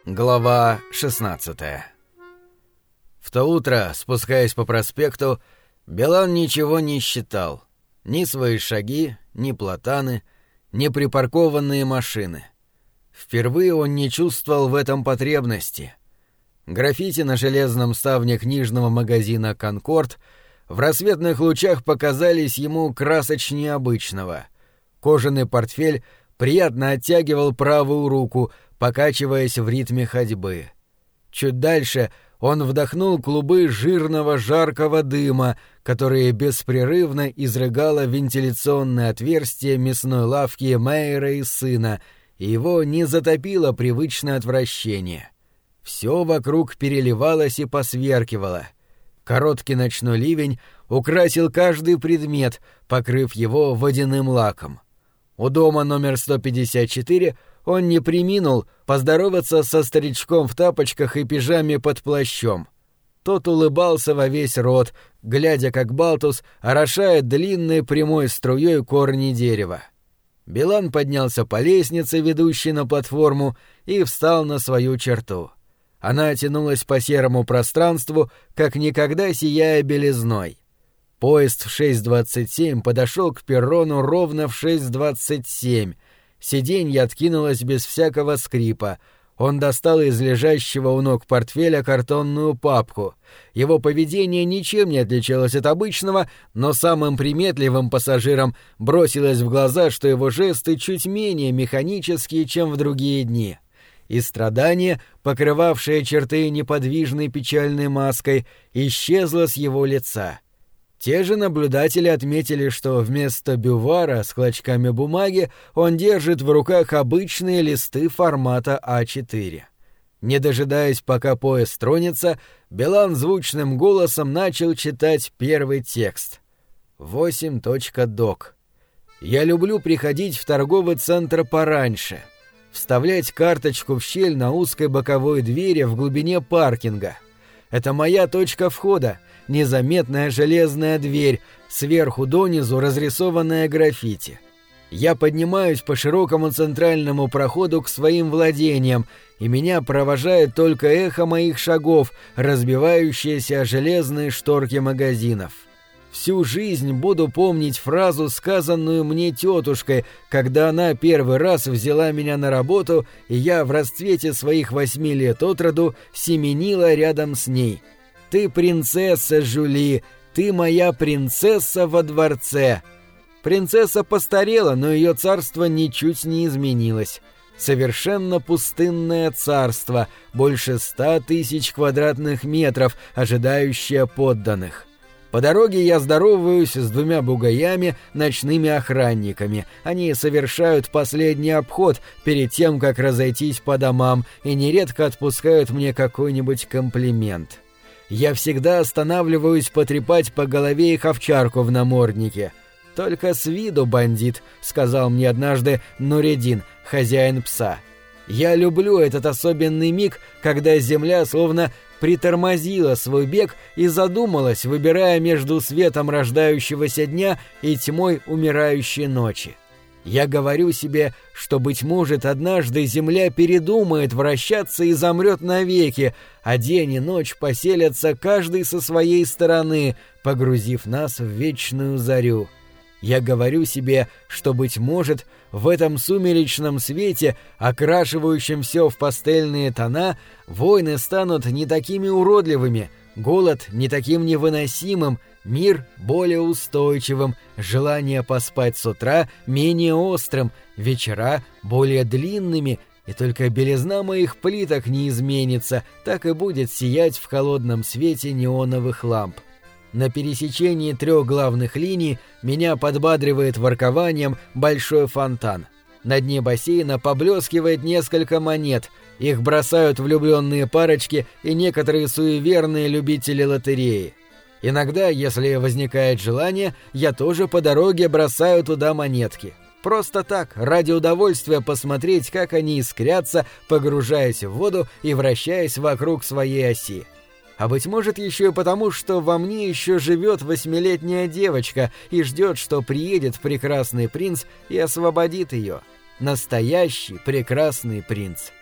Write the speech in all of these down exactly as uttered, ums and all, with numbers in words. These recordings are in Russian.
Глава шестнадцатая. В то утро, спускаясь по проспекту, Билан ничего не считал. Ни свои шаги, ни платаны, ни припаркованные машины. Впервые он не чувствовал в этом потребности. Граффити на железном ставне книжного магазина «Конкорд» в рассветных лучах показались ему красочнее обычного. Кожаный портфель приятно оттягивал правую руку, покачиваясь в ритме ходьбы. Чуть дальше он вдохнул клубы жирного жаркого дыма, которые беспрерывно изрыгало вентиляционное отверстие мясной лавки Мейера и сына, и его не затопило привычное отвращение. Все вокруг переливалось и посверкивало. Короткий ночной ливень украсил каждый предмет, покрыв его водяным лаком. У дома номер сто пятьдесят четыре он не преминул поздороваться со старичком в тапочках и пижаме под плащом. Тот улыбался во весь рот, глядя, как Балтус орошает длинной прямой струей корни дерева. Билан поднялся по лестнице, ведущей на платформу, и встал на свою черту. Она тянулась по серому пространству, как никогда сияя белизной. Поезд в шесть двадцать семь подошел к перрону ровно в шесть двадцать семь. Сиденье откинулось без всякого скрипа. Он достал из лежащего у ног портфеля картонную папку. Его поведение ничем не отличалось от обычного, но самым приметливым пассажирам бросилось в глаза, что его жесты чуть менее механические, чем в другие дни. И страдание, покрывавшее черты неподвижной печальной маской, исчезло с его лица. Те же наблюдатели отметили, что вместо бювара с клочками бумаги он держит в руках обычные листы формата а четыре. Не дожидаясь, пока поезд тронется, Билан звучным голосом начал читать первый текст. восемь док. «Я люблю приходить в торговый центр пораньше, вставлять карточку в щель на узкой боковой двери в глубине паркинга. Это моя точка входа, незаметная железная дверь, сверху донизу разрисованная граффити. Я поднимаюсь по широкому центральному проходу к своим владениям, и меня провожает только эхо моих шагов, разбивающееся о железные шторки магазинов. Всю жизнь буду помнить фразу, сказанную мне тетушкой, когда она первый раз взяла меня на работу, и я в расцвете своих восьми лет от роду семенила рядом с ней. «Ты принцесса, Жюли, ты моя принцесса во дворце». Принцесса постарела, но ее царство ничуть не изменилось. Совершенно пустынное царство, больше ста тысяч квадратных метров, ожидающее подданных. По дороге я здороваюсь с двумя бугаями, ночными охранниками. Они совершают последний обход перед тем, как разойтись по домам, и нередко отпускают мне какой-нибудь комплимент. Я всегда останавливаюсь потрепать по голове их овчарку в наморднике. «Только с виду бандит», — сказал мне однажды Нуреддин, хозяин пса. Я люблю этот особенный миг, когда земля словно притормозила свой бег и задумалась, выбирая между светом рождающегося дня и тьмой умирающей ночи. Я говорю себе, что, быть может, однажды земля передумает вращаться и замрет навеки, а день и ночь поселятся каждый со своей стороны, погрузив нас в вечную зарю. Я говорю себе, что, быть может, в этом сумеречном свете, окрашивающем все в пастельные тона, войны станут не такими уродливыми, голод не таким невыносимым, мир более устойчивым, желание поспать с утра менее острым, вечера более длинными, и только белизна моих плиток не изменится, так и будет сиять в холодном свете неоновых ламп. На пересечении трех главных линий меня подбадривает воркованием большой фонтан. На дне бассейна поблескивает несколько монет, их бросают влюбленные парочки и некоторые суеверные любители лотереи. Иногда, если возникает желание, я тоже по дороге бросаю туда монетки. Просто так, ради удовольствия посмотреть, как они искрятся, погружаясь в воду и вращаясь вокруг своей оси. А быть может еще и потому, что во мне еще живет восьмилетняя девочка и ждет, что приедет прекрасный принц и освободит ее. Настоящий прекрасный принц.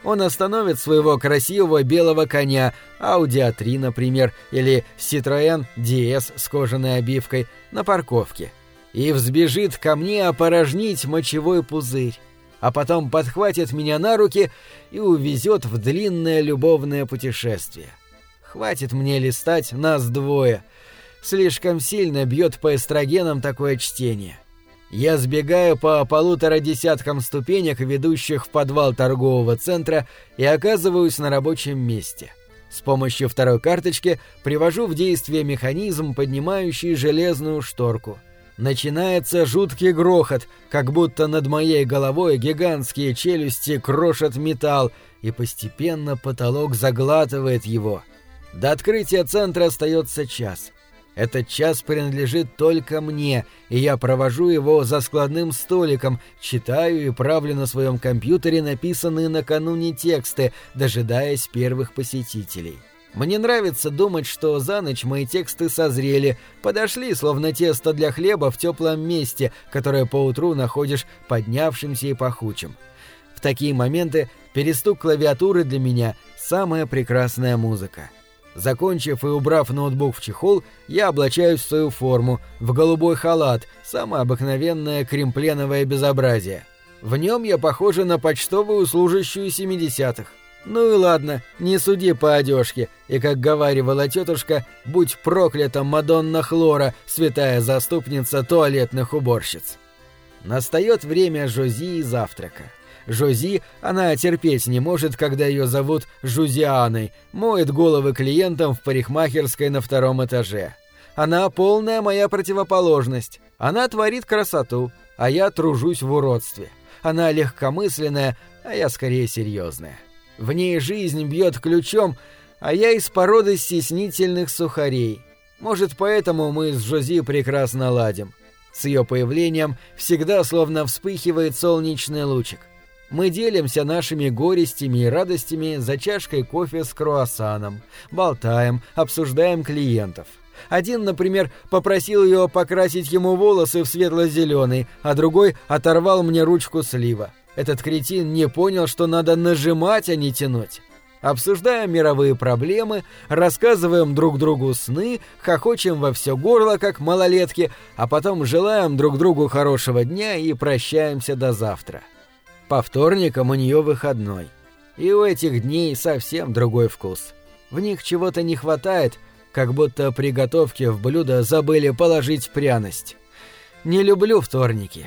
Он остановит своего красивого белого коня, Audi а три, например, или Citroën ди эс с кожаной обивкой, на парковке, и взбежит ко мне опорожнить мочевой пузырь, а потом подхватит меня на руки и увезет в длинное любовное путешествие. Хватит мне листать нас двое. Слишком сильно бьет по эстрогенам такое чтение. Я сбегаю по полутора десяткам ступенек, ведущих в подвал торгового центра, и оказываюсь на рабочем месте. С помощью второй карточки привожу в действие механизм, поднимающий железную шторку. Начинается жуткий грохот, как будто над моей головой гигантские челюсти крошат металл, и постепенно потолок заглатывает его. До открытия центра остается час. Этот час принадлежит только мне, и я провожу его за складным столиком, читаю и правлю на своем компьютере написанные накануне тексты, дожидаясь первых посетителей. Мне нравится думать, что за ночь мои тексты созрели, подошли, словно тесто для хлеба в теплом месте, которое поутру находишь поднявшимся и пахучим. В такие моменты перестук клавиатуры для меня — самая прекрасная музыка. Закончив и убрав ноутбук в чехол, я облачаюсь в свою форму, в голубой халат, самое обыкновенное кремпленовое безобразие. В нем я похожа на почтовую служащую семидесятых. Ну и ладно, не суди по одежке, и, как говаривала тетушка, будь проклята Мадонна Хлора, святая заступница туалетных уборщиц. Настает время Жози и завтрака. Жози, она терпеть не может, когда ее зовут Жузианой, моет головы клиентам в парикмахерской на втором этаже. Она полная моя противоположность. Она творит красоту, а я тружусь в уродстве. Она легкомысленная, а я скорее серьезная. В ней жизнь бьет ключом, а я из породы стеснительных сухарей. Может, поэтому мы с Жози прекрасно ладим. С ее появлением всегда словно вспыхивает солнечный лучик. Мы делимся нашими горестями и радостями за чашкой кофе с круассаном, болтаем, обсуждаем клиентов. Один, например, попросил ее покрасить ему волосы в светло-зеленый, а другой оторвал мне ручку слива. Этот кретин не понял, что надо нажимать, а не тянуть. Обсуждаем мировые проблемы, рассказываем друг другу сны, хохочем во все горло, как малолетки, а потом желаем друг другу хорошего дня и прощаемся до завтра. По вторникам у нее выходной. И у этих дней совсем другой вкус. В них чего-то не хватает, как будто при готовке в блюдо забыли положить пряность. Не люблю вторники.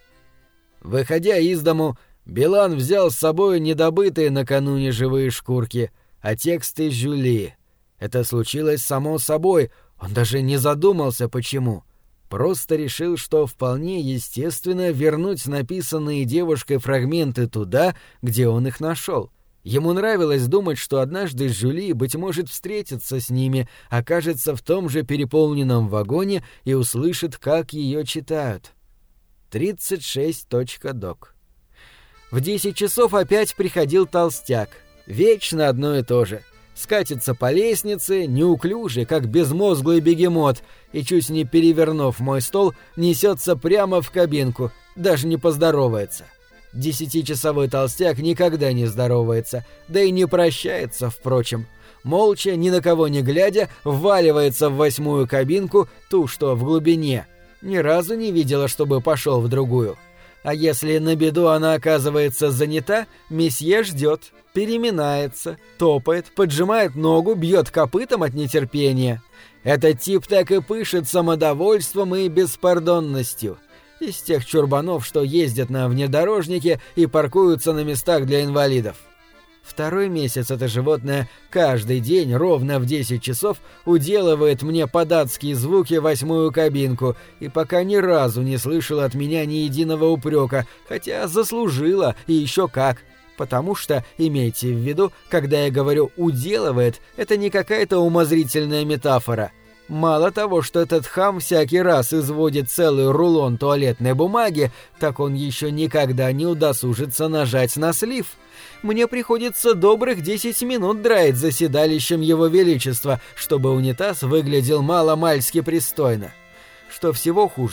Выходя из дому, Билан взял с собой недобытые накануне живые шкурки, а тексты Жюли. Это случилось само собой, он даже не задумался, почему. Просто решил, что вполне естественно вернуть написанные девушкой фрагменты туда, где он их нашел. Ему нравилось думать, что однажды Жюли, быть может, встретится с ними, окажется в том же переполненном вагоне и услышит, как ее читают. тридцать шесть точка док. В десять часов опять приходил толстяк. Вечно одно и то же. Скатится по лестнице, неуклюжий, как безмозглый бегемот, и, чуть не перевернув мой стол, несется прямо в кабинку, даже не поздоровается. Десятичасовой толстяк никогда не здоровается, да и не прощается, впрочем. Молча, ни на кого не глядя, вваливается в восьмую кабинку, ту, что в глубине. Ни разу не видела, чтобы пошел в другую. А если на беду она оказывается занята, месье ждет, переминается, топает, поджимает ногу, бьет копытом от нетерпения. Этот тип так и пышет самодовольством и беспардонностью. Из тех чурбанов, что ездят на внедорожнике и паркуются на местах для инвалидов. Второй месяц это животное каждый день ровно в десять часов уделывает мне податские звуки восьмую кабинку, и пока ни разу не слышала от меня ни единого упрека, хотя заслужила, и еще как. Потому что, имейте в виду, когда я говорю «уделывает», это не какая-то умозрительная метафора. Мало того, что этот хам всякий раз изводит целый рулон туалетной бумаги, так он еще никогда не удосужится нажать на слив. Мне приходится добрых десять минут драить за седалищем его величества, чтобы унитаз выглядел мало-мальски пристойно. Что всего хуже,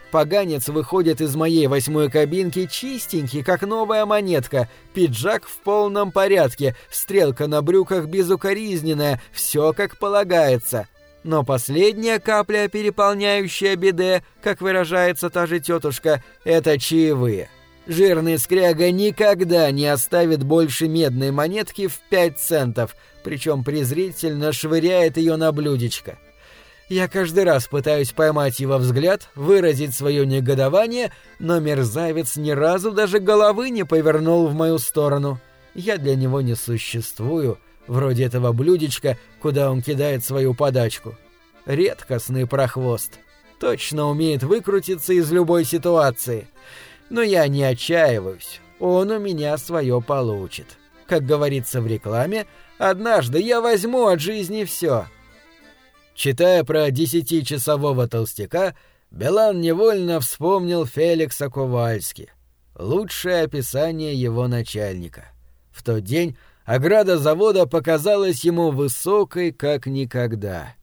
Поганец выходит из моей восьмой кабинки чистенький, как новая монетка, пиджак в полном порядке, стрелка на брюках безукоризненная, все как полагается. Но последняя капля, переполняющая биде, как выражается та же тетушка, это чаевые. Жирный скряга никогда не оставит больше медной монетки в пять центов, причем презрительно швыряет ее на блюдечко. Я каждый раз пытаюсь поймать его взгляд, выразить свое негодование, но мерзавец ни разу даже головы не повернул в мою сторону. Я для него не существую, вроде этого блюдечка, куда он кидает свою подачку. Редкостный прохвост. Точно умеет выкрутиться из любой ситуации. Но я не отчаиваюсь, он у меня свое получит. Как говорится в рекламе, однажды я возьму от жизни все. Читая про десятичасового толстяка, Белан невольно вспомнил Феликса Ковальски. Лучшее описание его начальника. В тот день ограда завода показалась ему высокой, как никогда.